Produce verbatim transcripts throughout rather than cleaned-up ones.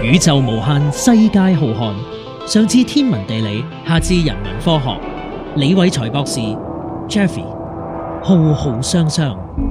宇宙無限，世界浩瀚。上至天文地理，下至人文科學。李偉才博士 Jeffrey 浩浩湯湯。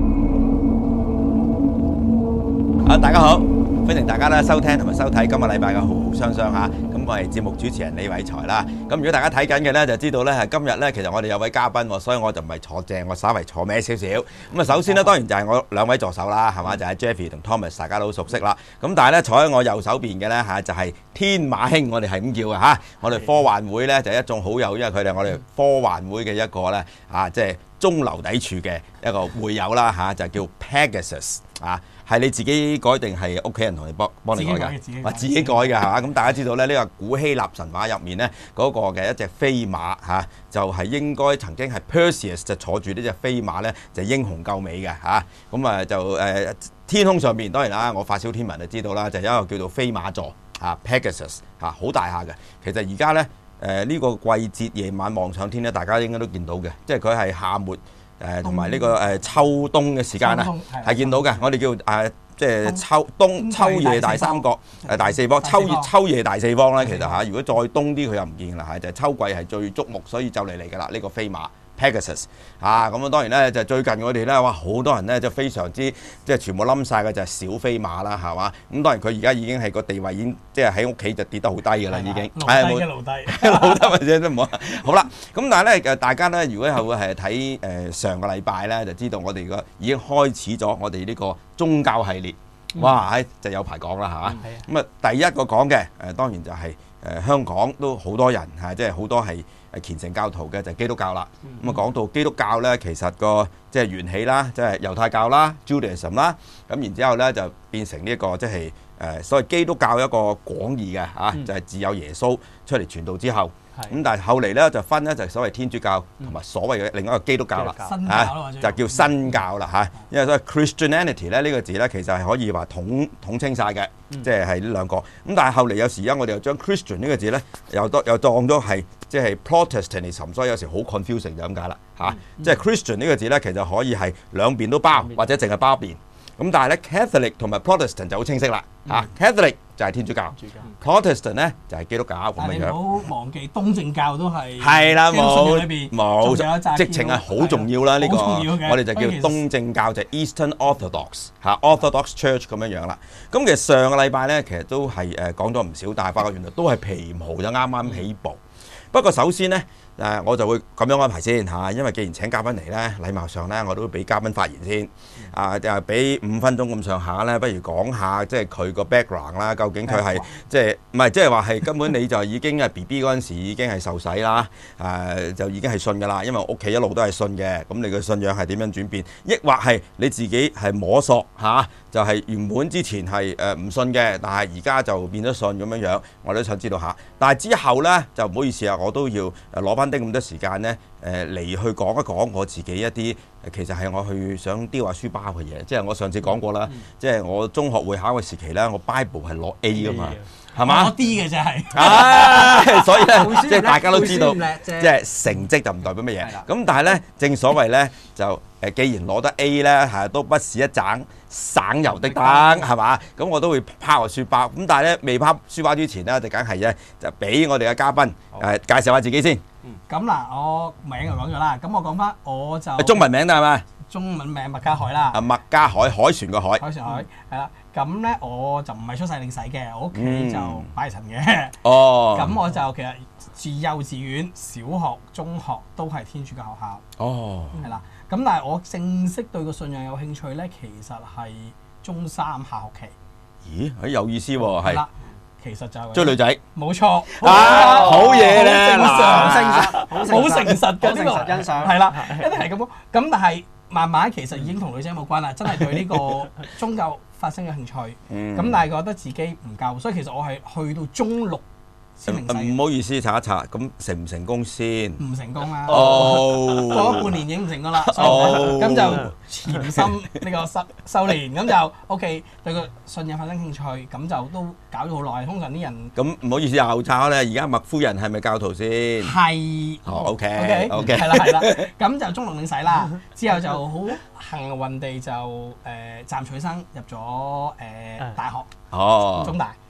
啊，大家好，歡迎大家咧收聽同埋收睇今個禮拜嘅浩浩湯湯嚇。咁我係節目主持人李偉才啦。咁如果大家睇緊嘅咧，就知道咧係今日咧，其實我哋有位嘉賓喎，所以我就唔係坐正，我稍微坐歪少少。咁啊，首先咧當然就係我兩位助手啦，係嘛，就係 Jeffrey 同 Thomas， 大家都好熟悉啦。咁但係咧坐喺我右手邊嘅咧嚇就係天馬兄，我哋係咁叫嘅嚇。我哋科幻會咧就係一眾好友，因為佢哋係我哋科幻會嘅一個咧啊，即係中流砥柱嘅一個會友啦嚇，就叫 Pegasus 啊。係你自己改定係屋企人同你幫幫你改㗎？話自己改嘅係嘛？咁大家知道咧，呢個古希臘神話入面咧嗰個嘅一隻飛馬嚇，就係應該曾經係 Perseus 就坐住呢隻飛馬咧，就英雄救美嘅嚇。咁啊就誒天空上面當然啦，我發燒天文就知道啦，就有一個叫做飛馬座嚇 Pegasus 嚇，好大下嘅。其實而家咧誒呢個季節夜晚望上天咧，大家應該都見到嘅，即係佢係夏末。誒同埋呢個誒秋冬嘅時間啊，係見到嘅。我哋叫誒即係秋冬秋夜大三角誒大四方，秋夜秋夜大四方咧。其實嚇，如果再冬啲佢又唔見啦嚇，就係秋季係最矚目，所以就嚟嚟㗎啦。呢個飛馬 Pegasus 啊，咁啊當然咧就最近我哋咧哇好多人咧就非常之即係全部冧晒嘅就係小飛馬啦，係嘛？咁當然佢而家已經係個地位已經即係喺屋企就跌得好低㗎啦，已經係冇老低老低或者都唔好。好啦，咁但係咧誒大家咧如果係會係睇誒上個禮拜咧，就知道我哋個已經開始咗我哋呢個宗教系列。哇！誒就有排講啦嚇。咁啊第一個講嘅誒當然就係誒香港都好多人嚇，即係好多係誒虔誠教徒嘅就係基督教啦。咁啊講到基督教咧，其實個即係緣起啦，即係猶太教啦 Judaism 啦，咁然之後咧就變成呢一個即係誒所謂基督教一個廣義嘅嚇，就係自有耶穌出嚟傳道之後。咁但係後嚟咧就分咧就係所謂天主教同埋所謂嘅另一個基督教啦，嚇就叫新教啦嚇。因為所謂 Christianity 咧呢個字咧其實係可以話統統稱晒嘅，即係係呢兩個。咁但係後嚟有時而家我哋又將 Christian 呢個字咧又當又當咗係即係 Protestantism，所以有時好 confusing 就咁解啦嚇。即係 Christian 呢個字咧其實可以係兩邊都包，或者淨係包一邊。咁但係咧 Catholic 同埋 Protestant 就好清晰啦嚇。Catholic 就係天主教 ，Protestant 咧就係基督教咁樣樣。 但係你唔好忘記東正教都係係啦，冇冇， 直情係好重要啦呢個。我哋就叫東正教，就係 Eastern Orthodox 嚇 ，Orthodox Church 咁樣樣啦。咁其實上個禮拜咧，其實都係誒講咗唔少，但係發覺原來都係皮毛就啱啱起步。不過首先咧，誒我就會咁樣安排先嚇，因為既然請嘉賓嚟咧，禮貌上咧我都俾嘉賓發言先。啊，就係俾五分鐘咁上下咧，不如講下即係佢個 background 啦，究竟佢係即係唔係即係話係根本你就已經係 B B 嗰陣時已經係受洗啦，誒就已經係信㗎啦，因為屋企一路都係信嘅，咁你嘅信仰係點樣轉變？抑或係你自己係摸索嚇，就係原本之前係誒唔信嘅，但係而家就變咗信咁樣樣，我都想知道下。但係之後咧就唔好意思啊，我都要誒攞翻啲咁多時間咧誒嚟去講一講我自己一啲。其實係我去想丟下書包嘅嘢，即係我上次講過啦，嗯、即係我中學會考嘅時期咧，我 Bible 係攞 A 噶嘛，係嘛？ 攞 D 嘅啫係， 啊，所以咧即係大家都知道，即係成績就唔代表乜嘢。咁但係咧，正所謂咧就誒，既然攞得 A 咧，係都不是一盞省油的燈，係嘛？咁我都會拋個書包。咁但係咧，未拋書包之前咧，就梗係咧就俾我哋嘅嘉賓誒介紹下自己先。 咁嗱，我名就講咗啦。咁我講翻，我就中文名得係咪？ 中文名麥嘉海啦。 啊，麥嘉海，海船個海。 海船海係啦。咁咧我就唔係出世領洗嘅，我屋企就拜神嘅。 哦。咁我就其實自幼稚園、小學、中學都係天主教學校。 哦。係啦。咁但係我正式對個信仰有興趣咧，其實係中三下學期。 咦？誒有意思喎，係。 其實就係追女仔， 冇錯啊，好嘢咧， 正常，誠實， 好誠實嘅呢個， 欣賞係啦，一定係咁咯。咁但係慢慢其實已經同女仔冇關啦，真係對呢個宗教發生咗興趣。咁但係覺得自己唔夠，所以其實我係去到中六先領洗。 唔好意思，查一查，咁成唔成功先？ 唔成功啦。 哦， 過咗半年已經唔成功啦。哦，咁就潛心呢個修修練，咁就 OK 對個信仰發生興趣，咁就都搞咗好耐。通常啲人咁唔好意思又查咧，而家麥夫人係咪教徒先？ 係。 哦 ，OK OK， 係啦係啦，咁就中六領洗啦，之後就好幸運地就誒暫取生入咗誒大學。 哦。 中大。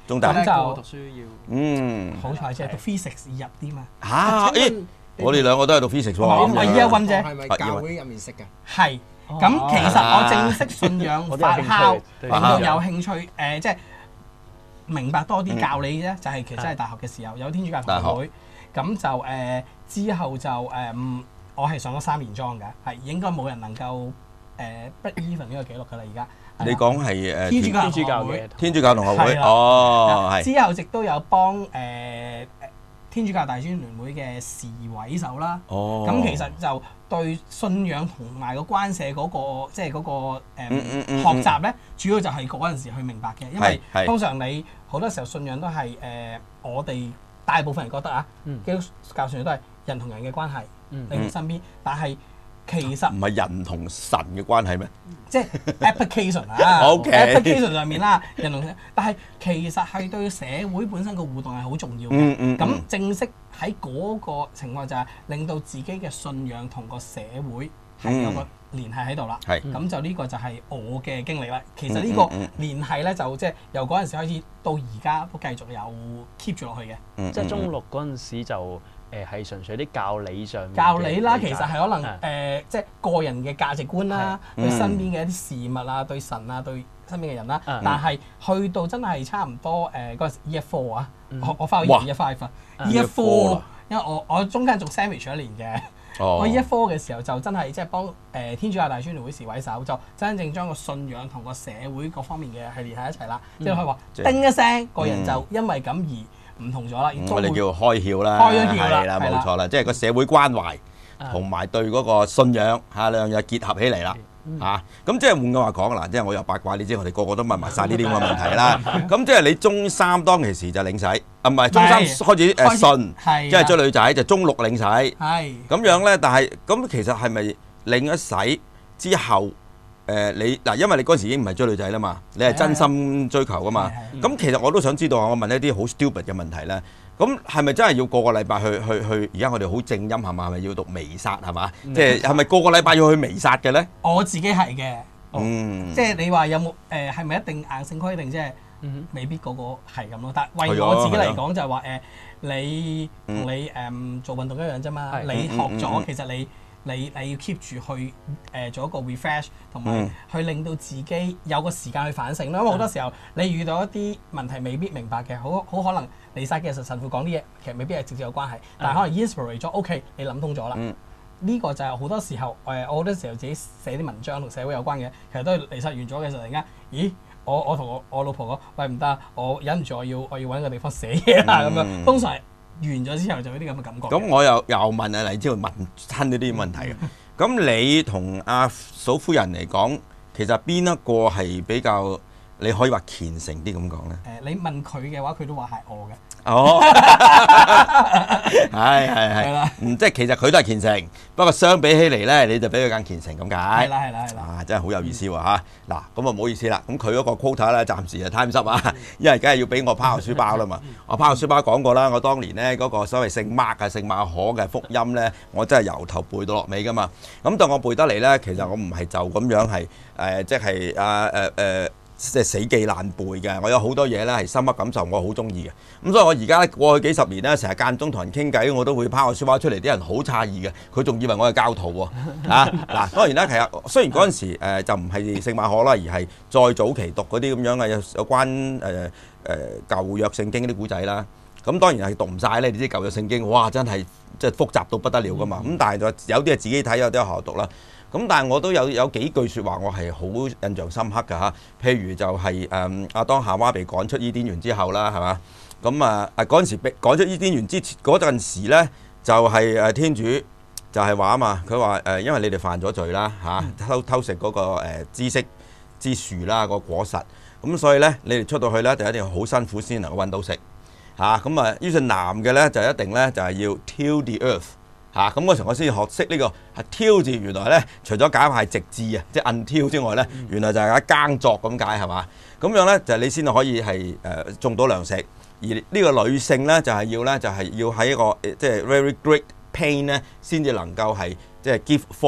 中大咁就讀書要嗯好彩啫，讀 physics 入啲嘛。 嚇咦，我哋兩個都係讀 physics 喎， 我唔係 year one 啫係咪教會入面識嘅？ 係。咁其實我正式信仰發酵，令到有興趣誒，即係明白多啲教理啫，就係其實係大學嘅時候有天主教同學會，咁就誒之後就誒我係上咗三年莊嘅，係應該冇人能夠誒 break even 呢個記錄㗎啦，而家。 你講係誒天主教天主教嘅天主教同學會係啦哦，係之後亦都有幫誒天主教大專聯會嘅侍委手啦。 哦， 咁其實就對信仰同埋個關社嗰個即係嗰個誒嗯嗯嗯學習咧，主要就係嗰陣時去明白嘅，因為係係通常你好多時候信仰都係誒我哋大部分人覺得啊， 嗯基督教信仰都係人同人嘅關係， 嗯你哋身邊，但係其實唔係人同神嘅關係咩？ 即係 application 啊 OK ，application 上面啦，人同但係其實係對社會本身個互動係好重要嘅。 嗯嗯嗯咁正式喺嗰個情況就係令到自己嘅信仰同個社會係有個聯繫喺度啦。 係咁就呢個就係我嘅經歷啦。其實呢個聯繫咧就即係由嗰陣時開始到而家都繼續有 keep 住落去嘅。 嗯即係中六嗰陣時就誒係純粹啲教理上面嘅教理啦，其理解實係可能啊誒，即係個人嘅價值觀啦， 係對身邊嘅一啲事物啊，對神啊，對身邊嘅人啦。 嗯但係去到真係差唔多誒嗰陣時 year four 啊， 嗯我我翻去哇 year five 啊嗯 ，year year four four， 啦因為我我中間做 sandwich 一年嘅。 哦我 year four 嘅時候就真係即係幫誒天主教大專聯會侍委手，就真正將個信仰同個社會各方面嘅係連喺一齊啦。即係可以話即係叮一聲，個人就因為咁而唔同咗啦。亦都會我哋叫開竅啦， 開咗竅啦係啦， 係啦冇錯啦，即係個社會關懷同埋對嗰個信仰嚇兩樣結合起嚟啦。嚇咁即係換句話講嗱，即係我又八卦，你知我哋個個都問埋晒呢啲咁嘅問題啦。咁即係你中三當其時就領洗，啊唔係中三係開始誒信， 係即係追女仔就中六領洗。 係咁樣咧，但係咁其實係咪領咗洗之後，誒、你嗱，因為你嗰時已經唔係追女仔啦嘛，你係真心追求噶嘛。 係咁其實我都想知道，我問一啲好 stupid 嘅問題咧。咁係咪真係要個個禮拜去去去？而家我哋好正音係嘛？係咪要讀彌撒係嘛？即係係咪個個禮拜要去彌撒嘅咧？ 我自己係嘅。 嗯， 即係你話有冇誒係咪一定硬性規定？即係嗯未必個個係咁咯。但係為係啊我自己嚟係啊講就係話誒，你同你誒做運動一樣啫嘛。 係你學嗯嗯咗嗯其實你你你要 keep 住去誒做一個 refresh，同埋嗯去令到自己有個時間去反省啦。因為好多時候你遇到一啲問題未必明白嘅，好好可能離晒嘅時候神父講啲嘢其實未必係直接有關係，但係可能 inspire 咗，OK 你諗通咗啦。 嗯呢個就係好多時候誒，我好多時候自己寫啲文章同社會有關嘅，其實都係離晒完咗嘅時候，突然間，咦？我我同我我老婆講，喂唔得，我忍唔住，我要我要揾個地方寫嘢啦咁樣。通常係完咗之後就有啲咁嘅感覺。 咁我又又問啊，黎之問親呢啲問題嘅。咁你同阿嫂夫人嚟講，其實邊一個係比較你可以話虔誠啲咁講咧？ 誒，你問佢嘅話，佢都話係我嘅。 哦，係係係係啦， 嗯，即係其實佢都係虔誠，不過相比起嚟咧，你就比佢更虔誠咁係解。 啦係啦係啦。 啊，真係好有意思喎嚇！嗱，咁啊唔好意思啦，咁佢嗰個 quota 咧，暫時係 time 濕啊，因為梗係要俾我拋書包啦嘛。我拋書包講過啦，我當年咧嗰個所謂聖 Mark 啊、聖馬可嘅福音咧，我真係由頭背到落尾噶嘛。咁到我背得嚟咧，其實我唔係就咁樣係誒，即係啊誒誒。即係死記爛背嘅，我有好多嘢咧係深刻感受，我好中意嘅。咁所以我而家過去幾十年咧，成日間中同人傾偈，我都會拋個書包出嚟，啲人好詫異嘅，佢仲以為我係教徒喎。啊嗱，當然啦，其實雖然嗰陣時、呃、就唔係聖馬可啦，而係再早期讀嗰啲咁樣嘅有有關誒誒、呃呃、舊約聖經啲古仔啦。咁當然係讀唔晒咧，你知舊約聖經，哇真係即係複雜到不得了噶嘛。咁但係就有啲係自己睇，有啲係學讀啦。咁但係我都有有幾句説話，我係好印象深刻㗎嚇。譬如就係誒亞當夏娃被趕出伊甸園之後啦，係嘛？咁啊啊嗰陣時被趕出伊甸園之前嗰陣時咧，就係誒天主就係話啊嘛，佢話誒因為你哋犯咗罪啦嚇，偷偷食嗰個誒知識之樹啦個果實，咁所以咧你哋出到去咧就一定好辛苦先能夠揾到食嚇。咁啊於是男嘅咧就一定咧就係要 till the earth。嚇咁嗰時我先學識呢個係挑字，原來咧除咗解係直字啊，即係 until 之外咧，原來就係一耕作咁解係嘛？咁樣咧就你先可以係誒種到糧食，而呢個女性咧就係要咧就係要喺一個即係 very great pain 咧，先至能夠係即係 give forth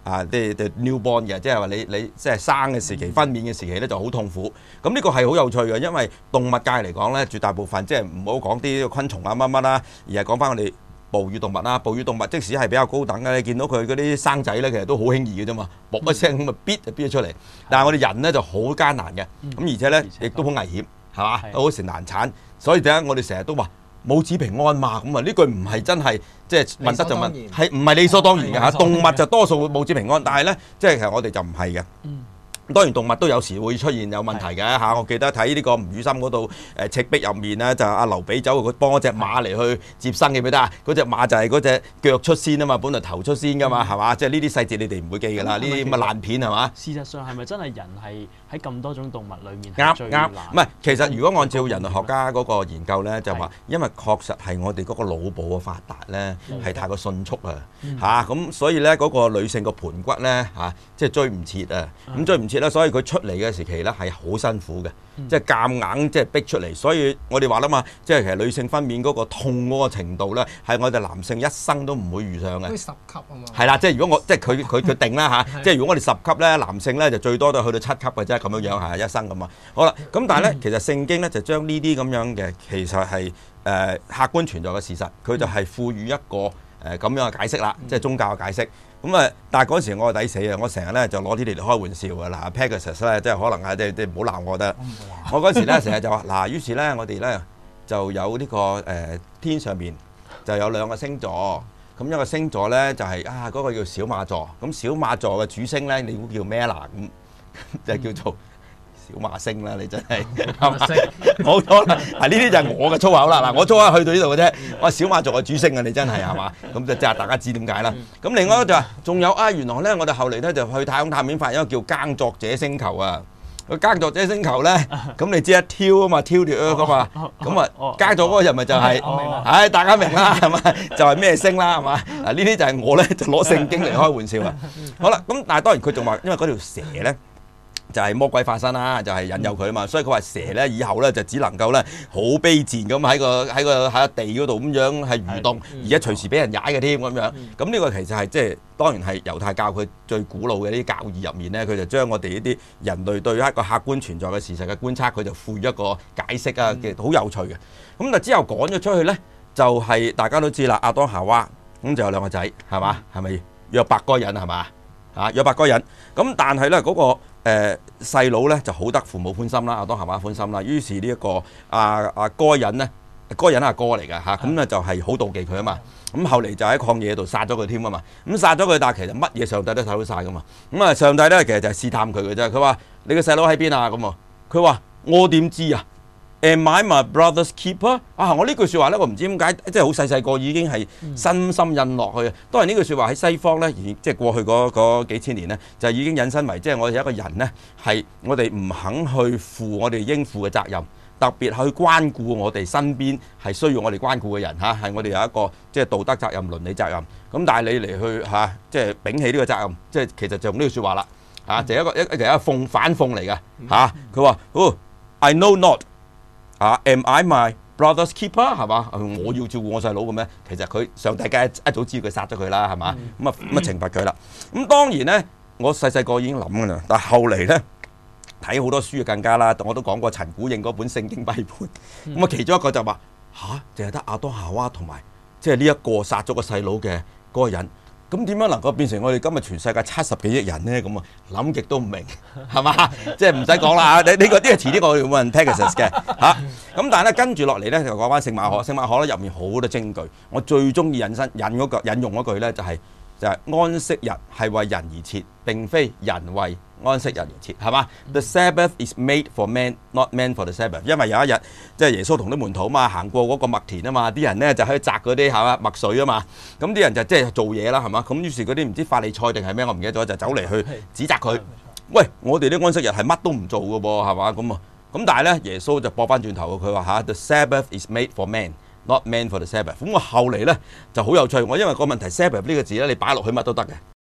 啊，即係 newborn 嘅，即係話你你即係生嘅時期、分娩嘅時期咧就好痛苦。咁呢個係好有趣嘅，因為動物界嚟講咧，絕大部分即係唔好講啲昆蟲啊乜乜啦，而係講翻我哋哺乳動物啦。哺乳動物即使係比較高等嘅，你見到佢嗰啲生仔咧，其實都好輕易嘅啫嘛，啵一聲咁啊，咇就咇咗出嚟。但係我哋人咧就好艱難嘅，咁而且咧亦都好危險，係嘛，好成難產。所以點解我哋成日都話母子平安嘛？咁啊呢句唔係真係即係問得就問，係唔係理所當然嘅嚇？動物就多數會母子平安，但係咧即係其實我哋就唔係嘅。當然動物都有時會出現有問題嘅嚇，我記得睇呢個吳宇森嗰度誒赤壁入面咧，就阿劉備走佢幫嗰隻馬嚟去接生，記唔記得啊？嗰隻馬就係嗰隻腳出先啊嘛，本來頭出先噶嘛，係嘛？即係呢啲細節你哋唔會記㗎啦，呢啲咁嘅爛片係嘛？ 事實上係咪真係人係喺咁多種動物裡面啱啱係最難？ 唔係，其實如果按照人類學家嗰個研究咧，就話因為確實係我哋嗰個腦部嘅發達咧係太過迅速啊嚇，咁所以咧嗰個女性個盤骨咧嚇，即係追唔切啊，咁追唔切啦，所以佢出嚟嘅時期咧係好辛苦嘅，即係夾硬即係逼出嚟。所以我哋話啦嘛，即係其實女性分娩嗰個痛嗰個程度咧，係我哋男性一生都唔會遇上嘅。 都十級啊嘛。 係啦，即係如果我即係佢佢決定啦嚇，即係如果我哋十級咧，男性咧就最多都去到七級嘅啫，咁樣樣係一生咁啊。好啦，咁但係咧，其實聖經咧就將呢啲咁樣嘅其實係誒客觀存在嘅事實，佢就係賦予一個誒咁樣嘅解釋啦，即係宗教嘅解釋。咁啊，但係嗰時我係抵死啊！我成日咧就攞啲嚟開玩笑啊！嗱 Pegasus 咧，即係可能啊，即係即係唔好鬧我得。我嗰時咧成日就話嗱，於是咧我哋咧就有呢個誒天上邊就有兩個星座，咁一個星座咧就係啊嗰個叫小馬座，咁小馬座嘅主星咧，你估叫咩啦？咁就叫做小馬星啦！你真係冇錯啦，係呢啲就係我嘅粗口啦。嗱，我粗口去到呢度嘅啫。我話小馬座嘅主星啊，你真係係嘛？咁就即係大家知點解啦。咁另外一個就係仲有啊，原來咧我哋後嚟咧就去太空探險，發現一個叫耕作者星球啊。個耕作者星球咧，咁你知一挑啊嘛，挑條 Earth 噶嘛，咁啊耕咗嗰個人咪就係，唉大家明啦係嘛？就係咩星啦係嘛？嗱呢啲就係我咧就攞聖經嚟開玩笑啦。好啦，咁但係當然佢仲話，因為嗰條蛇咧。就係魔鬼化身啦，就係、是、引誘佢啊嘛，所以佢話蛇咧以後咧就只能夠咧好卑賤咁喺個喺個喺地嗰度咁樣係蠕動，而家隨時俾人踩嘅添咁樣。咁呢個其實係即係當然係猶太教佢最古老嘅呢啲教義入面咧，佢就將我哋呢啲人類對一個客觀存在嘅事實嘅觀察，佢就賦予一個解釋啊嘅好有趣嘅。咁但之後趕咗出去咧，就係、是、大家都知啦，亞當夏娃咁就有兩個仔係嘛？係咪約伯該隱係嘛？啊約伯該隱咁，但係咧嗰個。誒細佬咧就好得父母歡心啦，亞當夏娃歡心啦。於是呢、這、一個阿阿該隱咧，該隱係阿哥嚟㗎嚇，咁咧就係好妒忌佢啊嘛。咁後嚟就喺曠野度殺咗佢添啊嘛。咁殺咗佢，但係其實乜嘢上帝都睇到晒㗎嘛。咁啊上帝咧其實就係試探佢嘅啫。佢話：你個細佬喺邊啊？咁啊，佢話：我點知啊？ Am I my brother's keeper？ 啊！我呢句説話咧，我唔知點解，即係好細細個已經係深深印落去。當然呢句説話喺西方咧，而即係過去嗰嗰幾千年咧，就已經引申為即係我哋一個人咧，係我哋唔肯去負我哋應負嘅責任，特別去關顧我哋身邊係需要我哋關顧嘅人嚇，係我哋有一個即係道德責任、倫理責任。咁但係你嚟去嚇，即係摒棄呢個責任，即係其實就用呢句説話啦嚇，就一個一其實一個諷反諷嚟嘅嚇。佢話：哦 ，I know not。啊 ，Am I my brother's keeper？ 係嘛？我要照顧我細佬嘅咩？其實佢上帝梗係一早知佢殺咗佢啦，係嘛？咁啊咁啊懲罰佢啦。咁當然咧，我細細個已經諗㗎啦，但係後嚟咧睇好多書更加啦。我都講過陳古應嗰本聖經批判。咁啊其中一個就話吓，淨係得亞當夏娃同埋即係呢一個殺咗個細佬嘅嗰個人。咁點樣能夠變成我哋今日全世界七十幾億人咧？咁啊諗極都唔明，係嘛？即係唔使講啦嚇，你呢個啲係遲啲我哋會問 Pegasus 嘅嚇。咁但係咧跟住落嚟咧就講翻聖馬可，聖馬可咧入面好多證據。我最中意引申引嗰個引用嗰句咧就係就係安息日係為人而設，並非人為安息日而設，係嘛？The Sabbath is made for man, not man for the Sabbath。因為有一日即係耶穌同啲門徒啊嘛，行過嗰個麥田啊嘛，啲人咧就喺度摘嗰啲係嘛麥穗啊嘛，咁啲人就即係做嘢啦係嘛，咁於是嗰啲唔知法利賽定係咩我唔記得咗，就走嚟去指責佢。喂，我哋啲安息日係乜都唔做嘅噃係嘛咁啊？咁但係咧耶穌就駁翻轉頭佢話嚇 The Sabbath is made for man。Not man for the Sabbath。咁我後嚟咧就好有趣，我因為個問題 Sabbath 呢個字咧，你擺落去乜都得嘅，